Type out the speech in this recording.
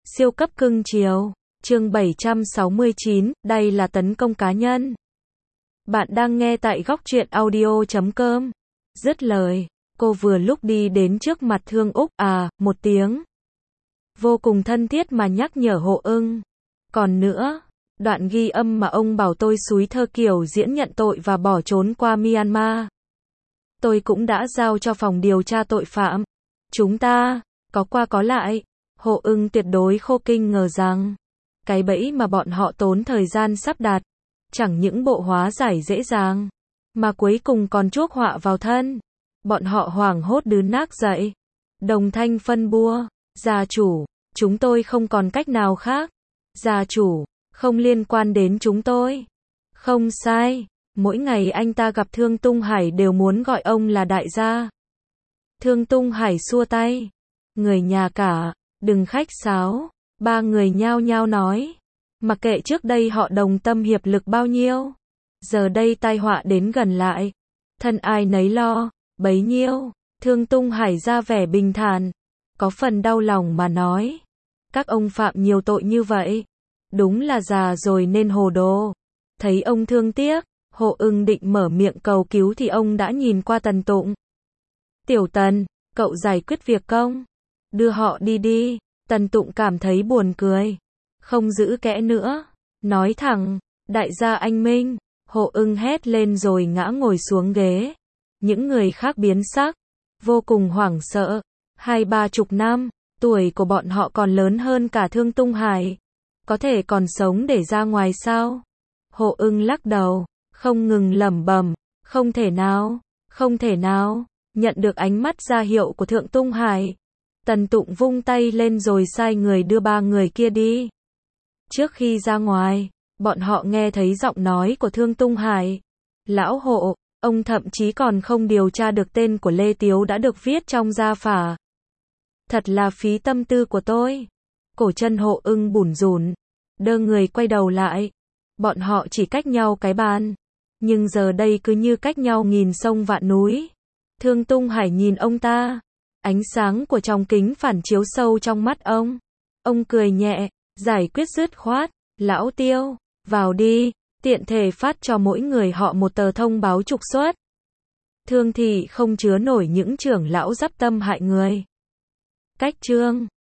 Siêu cấp cưng chiều. Chương 769, đây là tấn công cá nhân. Bạn đang nghe tại góc truyện audio.com. Dứt lời, cô vừa lúc đi đến trước mặt Thương Úc, một tiếng. Vô cùng thân thiết mà nhắc nhở Hộ Ưng. Còn nữa, đoạn ghi âm mà ông bảo tôi xúi Thơ Kiều diễn nhận tội và bỏ trốn qua Myanmar. Tôi cũng đã giao cho phòng điều tra tội phạm. Chúng ta, có qua có lại. Hộ Ưng tuyệt đối khô kinh ngờ rằng, cái bẫy mà bọn họ tốn thời gian sắp đặt, chẳng những bộ hóa giải dễ dàng, mà cuối cùng còn chuốc họa vào thân. Bọn họ hoảng hốt đứng nác dậy, đồng thanh phân bua, gia chủ, chúng tôi không còn cách nào khác. Gia chủ, không liên quan đến chúng tôi. Không sai, mỗi ngày anh ta gặp Thương Tung Hải đều muốn gọi ông là đại gia. Thương Tung Hải xua tay, người nhà cả, đừng khách sáo. Ba người nhao nhao nói, mặc kệ trước đây họ đồng tâm hiệp lực bao nhiêu, giờ đây tai họa đến gần lại, thân ai nấy lo bấy nhiêu. Thương Tung Hải ra vẻ bình thản, có phần đau lòng mà nói, các ông phạm nhiều tội như vậy, đúng là già rồi nên hồ đồ. Thấy ông thương tiếc, Hộ Ưng định mở miệng cầu cứu thì ông đã nhìn qua Tần Tụng. Tiểu Tần, cậu giải quyết việc công, đưa họ đi đi. Tần Tụng cảm thấy buồn cười, không giữ kẽ nữa, nói thẳng, đại gia anh Minh. Hộ Ưng hét lên rồi ngã ngồi xuống ghế. Những người khác biến sắc, vô cùng hoảng sợ. 20-30 năm, tuổi của bọn họ còn lớn hơn cả Thương Tung Hải, có thể còn sống để ra ngoài sao? Hộ Ưng lắc đầu, không ngừng lẩm bẩm, không thể nào, không thể nào. Nhận được ánh mắt ra hiệu của Thượng Tung Hải, Tần Tụng vung tay lên rồi sai người đưa ba người kia đi. Trước khi ra ngoài, bọn họ nghe thấy giọng nói của Thương Tung Hải. Lão Hộ, ông thậm chí còn không điều tra được tên của Lê Tiếu đã được viết trong gia phả. Thật là phí tâm tư của tôi. Cổ chân Hộ Ưng bủn rủn, đơ người quay đầu lại. Bọn họ chỉ cách nhau cái bàn, nhưng giờ đây cứ như cách nhau nghìn sông vạn núi. Thương Tung Hải nhìn ông ta, ánh sáng của trong kính phản chiếu sâu trong mắt ông. Ông cười nhẹ, giải quyết dứt khoát, lão Tiêu, vào đi, tiện thể phát cho mỗi người họ một tờ thông báo trục xuất. Thương thị không chứa nổi những trưởng lão dắp tâm hại người. Cách chương